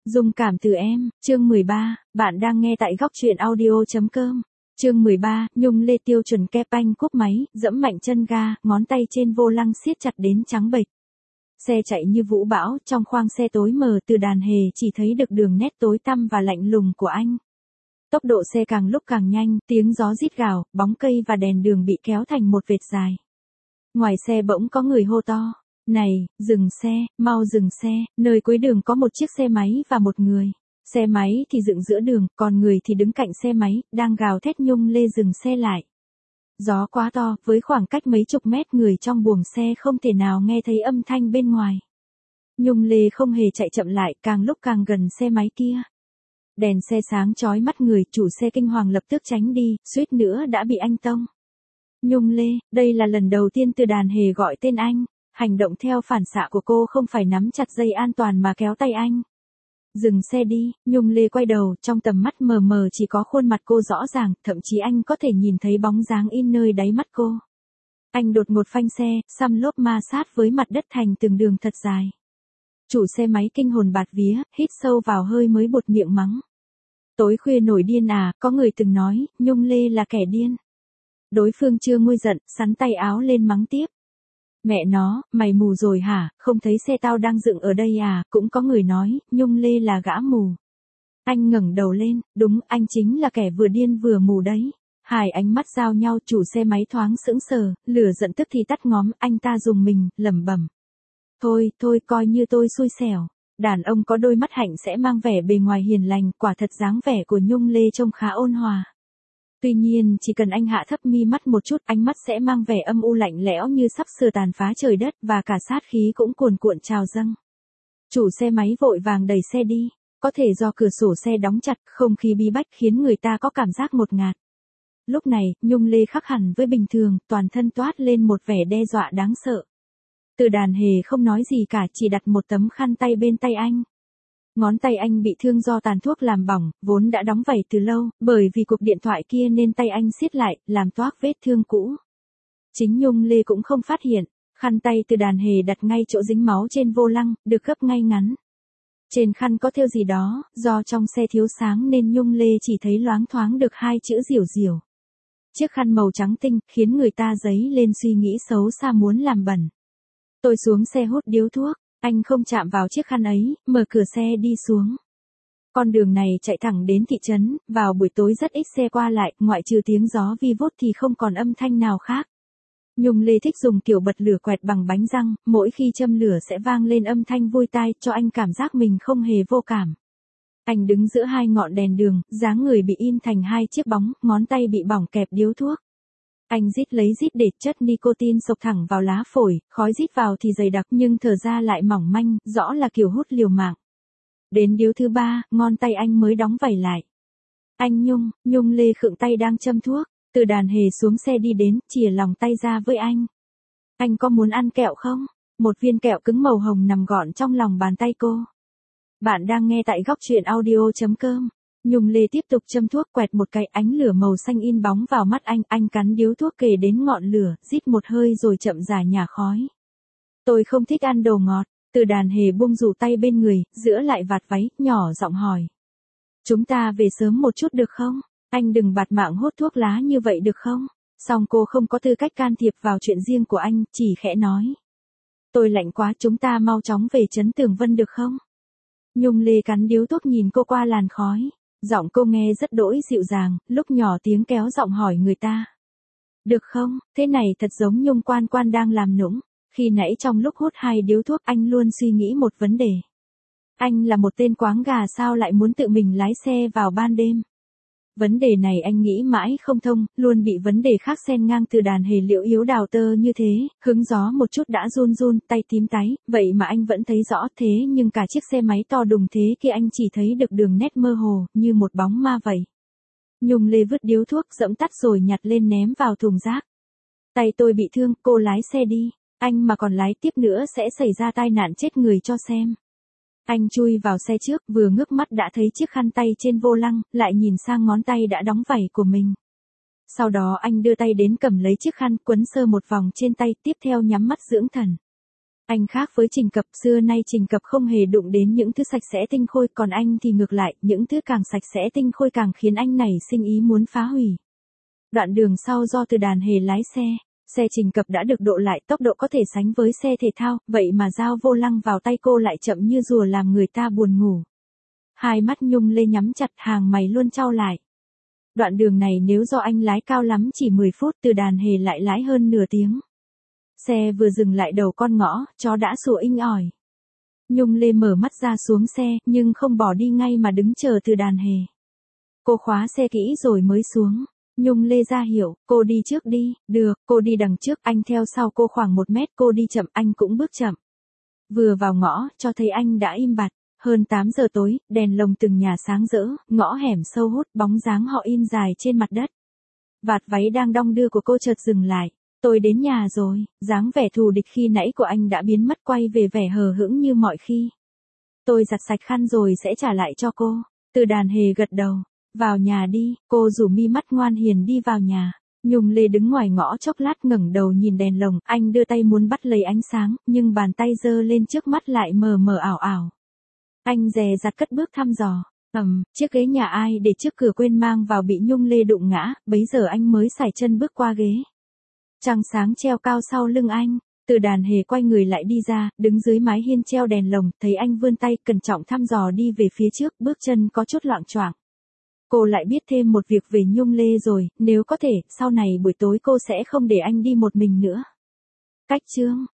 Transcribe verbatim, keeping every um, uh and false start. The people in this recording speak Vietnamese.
Dung cảm từ em, chương mười ba, bạn đang nghe tại góc truyện audio.com. Chương mười ba, Nhung Lê tiêu chuẩn ke panh cúp máy, dẫm mạnh chân ga, ngón tay trên vô lăng siết chặt đến trắng bệch. Xe chạy như vũ bão, trong khoang xe tối mờ từ đàn hề chỉ thấy được đường nét tối tăm và lạnh lùng của anh. Tốc độ xe càng lúc càng nhanh, tiếng gió rít gào, bóng cây và đèn đường bị kéo thành một vệt dài. Ngoài xe bỗng có người hô to. Này, dừng xe, mau dừng xe, nơi cuối đường có một chiếc xe máy và một người. Xe máy thì dựng giữa đường, còn người thì đứng cạnh xe máy, đang gào thét Nhung Lê dừng xe lại. Gió quá to, với khoảng cách mấy chục mét người trong buồng xe không thể nào nghe thấy âm thanh bên ngoài. Nhung Lê không hề chạy chậm lại, càng lúc càng gần xe máy kia. Đèn xe sáng chói mắt người, chủ xe kinh hoàng lập tức tránh đi, suýt nữa đã bị anh tông. Nhung Lê, đây là lần đầu tiên Từ Đàn Hề gọi tên anh. Hành động theo phản xạ của cô không phải nắm chặt dây an toàn mà kéo tay anh. Dừng xe đi, Nhung Lê quay đầu, trong tầm mắt mờ mờ chỉ có khuôn mặt cô rõ ràng, thậm chí anh có thể nhìn thấy bóng dáng in nơi đáy mắt cô. Anh đột ngột phanh xe, xăm lốp ma sát với mặt đất thành từng đường thật dài. Chủ xe máy kinh hồn bạt vía, hít sâu vào hơi mới buột miệng mắng. Tối khuya nổi điên à, có người từng nói, Nhung Lê là kẻ điên. Đối phương chưa nguôi giận, sắn tay áo lên mắng tiếp. Mẹ nó, mày mù rồi hả, không thấy xe tao đang dựng ở đây à, cũng có người nói, Nhung Lê là gã mù. Anh ngẩng đầu lên, đúng, anh chính là kẻ vừa điên vừa mù đấy. Hai ánh mắt giao nhau, chủ xe máy thoáng sững sờ, lửa giận tức thì tắt ngóm, anh ta dùng mình, lẩm bẩm. Thôi, thôi, coi như tôi xui xẻo. Đàn ông có đôi mắt hạnh sẽ mang vẻ bề ngoài hiền lành, quả thật dáng vẻ của Nhung Lê trông khá ôn hòa. Tuy nhiên, chỉ cần anh hạ thấp mi mắt một chút, ánh mắt sẽ mang vẻ âm u lạnh lẽo như sắp sửa tàn phá trời đất, và cả sát khí cũng cuồn cuộn trào dâng. Chủ xe máy vội vàng đẩy xe đi, có thể do cửa sổ xe đóng chặt, không khí bí bách khiến người ta có cảm giác ngột ngạt. Lúc này, Nhung Lê khác hẳn với bình thường, toàn thân toát lên một vẻ đe dọa đáng sợ. Từ Đàn Hề không nói gì cả, chỉ đặt một tấm khăn tay bên tay anh. Ngón tay anh bị thương do tàn thuốc làm bỏng, vốn đã đóng vảy từ lâu, bởi vì cuộc điện thoại kia nên tay anh siết lại, làm toác vết thương cũ. Chính Nhung Lê cũng không phát hiện, khăn tay Từ Đàn Hề đặt ngay chỗ dính máu trên vô lăng, được gấp ngay ngắn. Trên khăn có thêu gì đó, do trong xe thiếu sáng nên Nhung Lê chỉ thấy loáng thoáng được hai chữ Diểu Diểu. Chiếc khăn màu trắng tinh, khiến người ta dấy lên suy nghĩ xấu xa muốn làm bẩn. Tôi xuống xe hút điếu thuốc. Anh không chạm vào chiếc khăn ấy, mở cửa xe đi xuống. Con đường này chạy thẳng đến thị trấn, vào buổi tối rất ít xe qua lại, ngoại trừ tiếng gió vi vút thì không còn âm thanh nào khác. Nhung Lê thích dùng kiểu bật lửa quẹt bằng bánh răng, mỗi khi châm lửa sẽ vang lên âm thanh vui tai, cho anh cảm giác mình không hề vô cảm. Anh đứng giữa hai ngọn đèn đường, dáng người bị in thành hai chiếc bóng, ngón tay bị bỏng kẹp điếu thuốc. Anh rít lấy rít để chất nicotine xộc thẳng vào lá phổi, khói rít vào thì dày đặc nhưng thở ra lại mỏng manh, rõ là kiểu hút liều mạng. Đến điếu thứ ba, ngón tay anh mới đóng vảy lại. Anh Nhung, Nhung Lê khựng tay đang châm thuốc, Từ Đàn Hề xuống xe đi đến, chìa lòng tay ra với anh. Anh có muốn ăn kẹo không? Một viên kẹo cứng màu hồng nằm gọn trong lòng bàn tay cô. Bạn đang nghe tại góc truyện audio.com. Nhung Lê tiếp tục châm thuốc, quẹt một cái, ánh lửa màu xanh in bóng vào mắt anh, anh cắn điếu thuốc kề đến ngọn lửa, rít một hơi rồi chậm rãi nhả khói. Tôi không thích ăn đồ ngọt. Từ Đàn Hề buông rủ tay bên người, giữa lại vạt váy, nhỏ giọng hỏi. Chúng ta về sớm một chút được không? Anh đừng bạt mạng hút thuốc lá như vậy được không? Song cô không có tư cách can thiệp vào chuyện riêng của anh, chỉ khẽ nói. Tôi lạnh quá, chúng ta mau chóng về trấn Tường Vân được không? Nhung Lê cắn điếu thuốc nhìn cô qua làn khói. Giọng cô nghe rất đỗi dịu dàng, lúc nhỏ tiếng kéo giọng hỏi người ta. Được không, thế này thật giống Nhung Quan Quan đang làm nũng. Khi nãy trong lúc hút hai điếu thuốc anh luôn suy nghĩ một vấn đề. Anh là một tên quáng gà sao lại muốn tự mình lái xe vào ban đêm? Vấn đề này anh nghĩ mãi không thông, luôn bị vấn đề khác xen ngang. Từ Đàn Hề liễu yếu đào tơ như thế, hứng gió một chút đã run run, tay tím tái, vậy mà anh vẫn thấy rõ thế nhưng cả chiếc xe máy to đùng thế kia anh chỉ thấy được đường nét mơ hồ, như một bóng ma vậy. Nhung Lê vứt điếu thuốc dẫm tắt rồi nhặt lên ném vào thùng rác. Tay tôi bị thương, cô lái xe đi, anh mà còn lái tiếp nữa sẽ xảy ra tai nạn chết người cho xem. Anh chui vào xe trước, vừa ngước mắt đã thấy chiếc khăn tay trên vô lăng, lại nhìn sang ngón tay đã đóng vảy của mình. Sau đó anh đưa tay đến cầm lấy chiếc khăn, quấn sơ một vòng trên tay, tiếp theo nhắm mắt dưỡng thần. Anh khác với Trình Cập, xưa nay Trình Cập không hề đụng đến những thứ sạch sẽ tinh khôi, còn anh thì ngược lại, những thứ càng sạch sẽ tinh khôi càng khiến anh nảy sinh ý muốn phá hủy. Đoạn đường sau do Từ Đàn Hề lái xe, xe Trình Cập đã được độ lại, tốc độ có thể sánh với xe thể thao, vậy mà giao vô lăng vào tay cô lại chậm như rùa làm người ta buồn ngủ. Hai mắt Nhung Lê nhắm chặt, hàng mày luôn chau lại. Đoạn đường này nếu do anh lái cao lắm chỉ mười phút, Từ Đàn Hề lại lái hơn nửa tiếng. Xe vừa dừng lại đầu con ngõ, chó đã sủa inh ỏi. Nhung Lê mở mắt ra xuống xe, nhưng không bỏ đi ngay mà đứng chờ Từ Đàn Hề. Cô khóa xe kỹ rồi mới xuống. Nhung Lê ra hiệu, cô đi trước đi, được, cô đi đằng trước, anh theo sau cô khoảng một mét, cô đi chậm, anh cũng bước chậm. Vừa vào ngõ, cho thấy anh đã im bặt. Hơn tám giờ tối, đèn lồng từng nhà sáng rỡ, ngõ hẻm sâu hút, bóng dáng họ in dài trên mặt đất. Vạt váy đang đong đưa của cô chợt dừng lại. Tôi đến nhà rồi, dáng vẻ thù địch khi nãy của anh đã biến mất, quay về vẻ hờ hững như mọi khi. Tôi giặt sạch khăn rồi sẽ trả lại cho cô. Từ Đàn Hề gật đầu. Vào nhà đi, cô rủ mi mắt ngoan hiền đi vào nhà. Nhung Lê đứng ngoài ngõ chốc lát ngẩng đầu nhìn đèn lồng, anh đưa tay muốn bắt lấy ánh sáng, nhưng bàn tay giơ lên trước mắt lại mờ mờ ảo ảo. Anh dè dặt cất bước thăm dò. Ầm, chiếc ghế nhà ai để trước cửa quên mang vào bị Nhung Lê đụng ngã, bấy giờ anh mới sải chân bước qua ghế. Trăng sáng treo cao sau lưng anh. Từ Đàn Hề quay người lại đi ra, đứng dưới mái hiên treo đèn lồng, thấy anh vươn tay cẩn trọng thăm dò đi về phía trước, bước chân có chút loạng choạng. Cô lại biết thêm một việc về Nhung Lê rồi, nếu có thể, sau này buổi tối cô sẽ không để anh đi một mình nữa. Cách chương